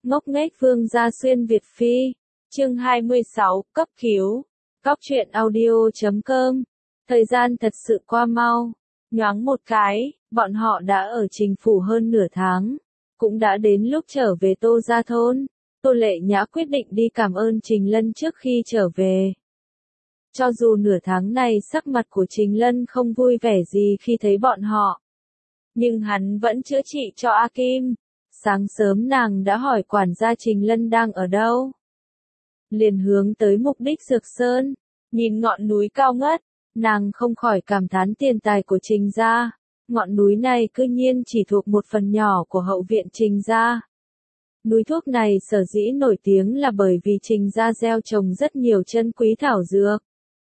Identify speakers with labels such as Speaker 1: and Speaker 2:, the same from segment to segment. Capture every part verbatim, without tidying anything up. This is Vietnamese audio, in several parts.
Speaker 1: Ngốc nghếch Vương gia xuyên Việt Phi. Chương hai mươi sáu, cấp cứu. Cóc truyện audio chấm com. Thời gian thật sự qua mau. Nhoáng một cái, bọn họ đã ở Trình phủ hơn nửa tháng. Cũng đã đến lúc trở về Tô gia thôn. Tô Lệ Nhã quyết định đi cảm ơn Trình Lân trước khi trở về. Cho dù nửa tháng này sắc mặt của Trình Lân không vui vẻ gì khi thấy bọn họ. Nhưng hắn vẫn chữa trị cho A Kim. Sáng sớm nàng đã hỏi quản gia Trình Lân đang ở đâu. Liền hướng tới mục đích Dược Sơn. Nhìn ngọn núi cao ngất, nàng không khỏi cảm thán tiền tài của Trình gia. Ngọn núi này cư nhiên chỉ thuộc một phần nhỏ của hậu viện Trình gia. Núi thuốc này sở dĩ nổi tiếng là bởi vì Trình gia gieo trồng rất nhiều chân quý thảo dược.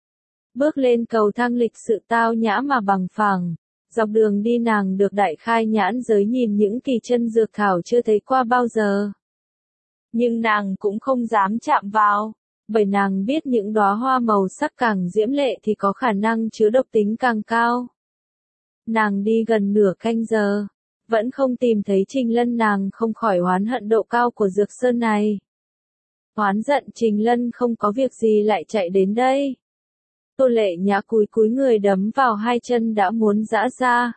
Speaker 1: Bước lên cầu thang lịch sự tao nhã mà bằng phẳng. Dọc đường đi nàng được đại khai nhãn giới nhìn những kỳ chân dược thảo chưa thấy qua bao giờ. Nhưng nàng cũng không dám chạm vào, bởi nàng biết những đóa hoa màu sắc càng diễm lệ thì có khả năng chứa độc tính càng cao. Nàng đi gần nửa canh giờ, vẫn không tìm thấy Trình Lân, nàng không khỏi oán hận độ cao của Dược Sơn này. Oán giận Trình Lân không có việc gì lại chạy đến đây. Tô Lệ Nhã cúi cúi người đấm vào hai chân đã muốn giã ra.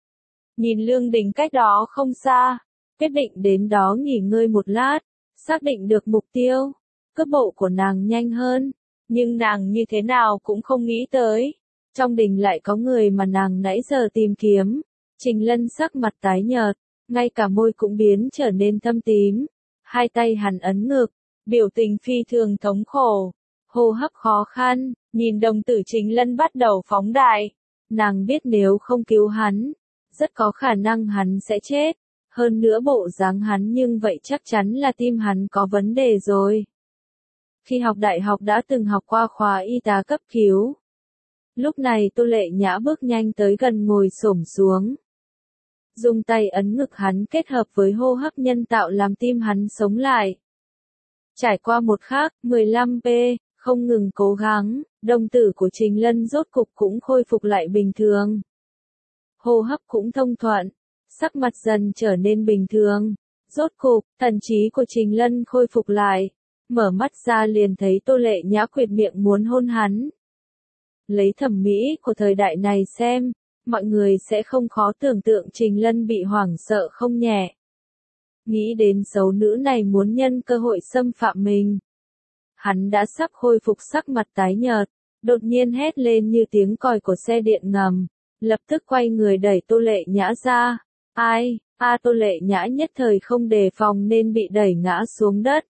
Speaker 1: Nhìn lương đình cách đó không xa, quyết định đến đó nghỉ ngơi một lát, xác định được mục tiêu. Cước bộ của nàng nhanh hơn, nhưng nàng như thế nào cũng không nghĩ tới. Trong đình lại có người mà nàng nãy giờ tìm kiếm. Trình Lân sắc mặt tái nhợt, ngay cả môi cũng biến trở nên thâm tím. Hai tay hắn ấn ngực, biểu tình phi thường thống khổ, hô hấp khó khăn. Nhìn đồng tử Trình Lân bắt đầu phóng đại. Nàng biết nếu không cứu hắn, rất có khả năng hắn sẽ chết. Hơn nữa bộ dáng hắn nhưng vậy chắc chắn là tim hắn có vấn đề rồi. Khi học đại học đã từng học qua khóa y tá cấp cứu. Lúc này Tô Lệ Nhã bước nhanh tới gần ngồi xổm xuống. Dùng tay ấn ngực hắn kết hợp với hô hấp nhân tạo làm tim hắn sống lại. Trải qua một khắc, mười lăm phút, không ngừng cố gắng, đồng tử của Trình Lân rốt cục cũng khôi phục lại bình thường. Hô hấp cũng thông thuận, sắc mặt dần trở nên bình thường. Rốt cục, thần trí của Trình Lân khôi phục lại. Mở mắt ra liền thấy Tô Lệ Nhã quệt miệng muốn hôn hắn. Lấy thẩm mỹ của thời đại này xem, mọi người sẽ không khó tưởng tượng Trình Lân bị hoảng sợ không nhẹ. Nghĩ đến xấu nữ này muốn nhân cơ hội xâm phạm mình. Hắn đã sắp khôi phục sắc mặt tái nhợt, đột nhiên hét lên như tiếng còi của xe điện ngầm, lập tức quay người đẩy Tô Lệ Nhã ra. Ai, a Tô Lệ Nhã nhất thời không đề phòng nên bị đẩy ngã xuống đất.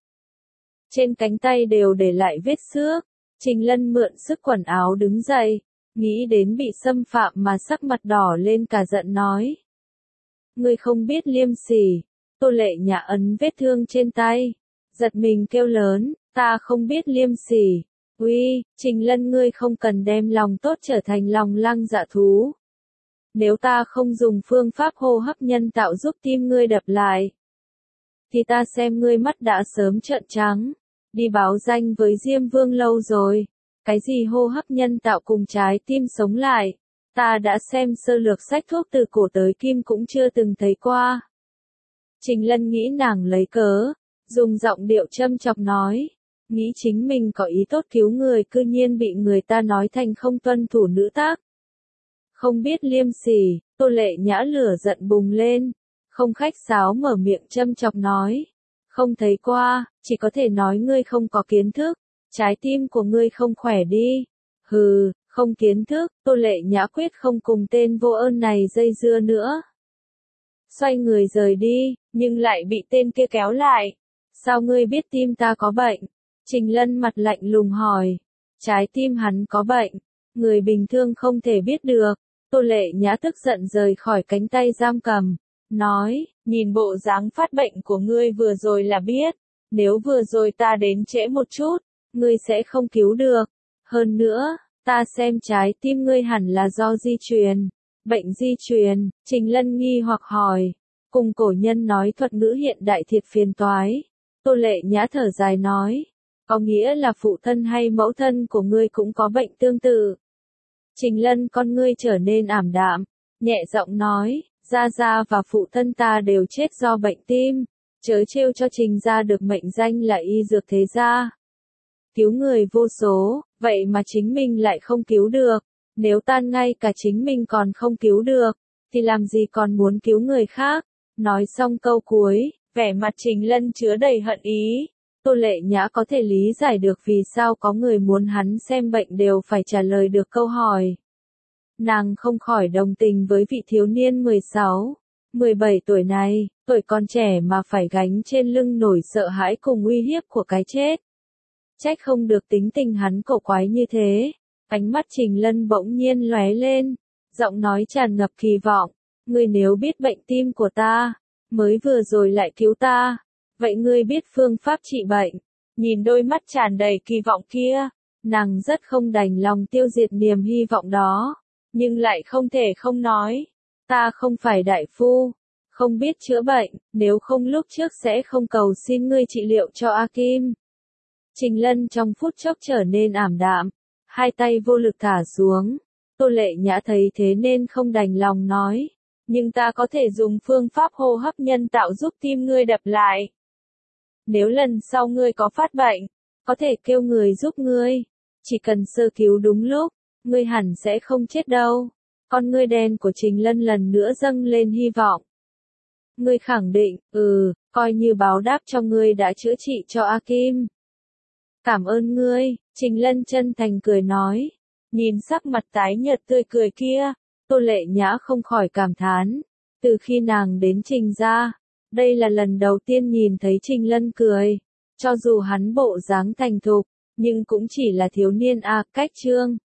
Speaker 1: Trên cánh tay đều để lại vết xước. Trình Lân mượn sức quần áo đứng dậy, nghĩ đến bị xâm phạm mà sắc mặt đỏ lên cả giận nói. Ngươi không biết liêm sỉ. Tô Lệ Nhã ấn vết thương trên tay, giật mình kêu lớn, ta không biết liêm sỉ. Uy, Trình Lân ngươi không cần đem lòng tốt trở thành lòng lăng dạ thú. Nếu ta không dùng phương pháp hô hấp nhân tạo giúp tim ngươi đập lại, thì ta xem ngươi mắt đã sớm trợn trắng. Đi báo danh với Diêm Vương lâu rồi. Cái gì hô hấp nhân tạo cùng trái tim sống lại, ta đã xem sơ lược sách thuốc từ cổ tới kim cũng chưa từng thấy qua. Trình Lân nghĩ nàng lấy cớ, dùng giọng điệu châm chọc nói, nghĩ chính mình có ý tốt cứu người cư nhiên bị người ta nói thành không tuân thủ nữ tác. Không biết liêm sỉ. Tô Lệ Nhã lửa giận bùng lên, không khách sáo mở miệng châm chọc nói. Không thấy qua, chỉ có thể nói ngươi không có kiến thức, trái tim của ngươi không khỏe đi. Hừ, không kiến thức. Tô Lệ Nhã quyết không cùng tên vô ơn này dây dưa nữa. Xoay người rời đi, nhưng lại bị tên kia kéo lại. Sao ngươi biết tim ta có bệnh? Trình Lân mặt lạnh lùng hỏi. Trái tim hắn có bệnh, người bình thường không thể biết được. Tô Lệ Nhã tức giận rời khỏi cánh tay giam cầm, nói, nhìn bộ dáng phát bệnh của ngươi vừa rồi là biết, nếu vừa rồi ta đến trễ một chút, ngươi sẽ không cứu được. Hơn nữa, ta xem trái tim ngươi hẳn là do di truyền. Bệnh di truyền. Trình Lân nghi hoặc hỏi, cùng cổ nhân nói thuật ngữ hiện đại thiệt phiền toái. Tô Lệ Nhã thở dài nói, có nghĩa là phụ thân hay mẫu thân của ngươi cũng có bệnh tương tự. Trình Lân con ngươi trở nên ảm đạm, nhẹ giọng nói, gia gia và phụ thân ta đều chết do bệnh tim. Chớ trêu cho Trình gia được mệnh danh là y dược thế gia. Cứu người vô số, vậy mà chính mình lại không cứu được. Nếu tan ngay cả chính mình còn không cứu được, thì làm gì còn muốn cứu người khác. Nói xong câu cuối, vẻ mặt Trình Lân chứa đầy hận ý. Tô Lệ Nhã có thể lý giải được vì sao có người muốn hắn xem bệnh đều phải trả lời được câu hỏi. Nàng không khỏi đồng tình với vị thiếu niên mười sáu, mười bảy tuổi này, tuổi còn trẻ mà phải gánh trên lưng nổi sợ hãi cùng uy hiếp của cái chết. Trách không được tính tình hắn cổ quái như thế. Ánh mắt Trình Lân bỗng nhiên lóe lên, giọng nói tràn ngập kỳ vọng. Ngươi nếu biết bệnh tim của ta, mới vừa rồi lại cứu ta, vậy ngươi biết phương pháp trị bệnh. Nhìn đôi mắt tràn đầy kỳ vọng kia, nàng rất không đành lòng tiêu diệt niềm hy vọng đó, nhưng lại không thể không nói. Ta không phải đại phu, không biết chữa bệnh, nếu không lúc trước sẽ không cầu xin ngươi trị liệu cho A Kim. Trình Lân trong phút chốc trở nên ảm đạm, hai tay vô lực thả xuống. Tô Lệ Nhã thấy thế nên không đành lòng nói, nhưng ta có thể dùng phương pháp hô hấp nhân tạo giúp tim ngươi đập lại. Nếu lần sau ngươi có phát bệnh, có thể kêu người giúp ngươi, chỉ cần sơ cứu đúng lúc, ngươi hẳn sẽ không chết đâu. Con ngươi đen của Trình Lân lần nữa dâng lên hy vọng. Ngươi khẳng định, ừ, coi như báo đáp cho ngươi đã chữa trị cho A Kim. Cảm ơn ngươi, Trình Lân chân thành cười nói. Nhìn sắc mặt tái nhợt tươi cười kia, Tô Lệ Nhã không khỏi cảm thán. Từ khi nàng đến Trình gia, đây là lần đầu tiên nhìn thấy Trình Lân cười. Cho dù hắn bộ dáng thành thục, nhưng cũng chỉ là thiếu niên a cách trương.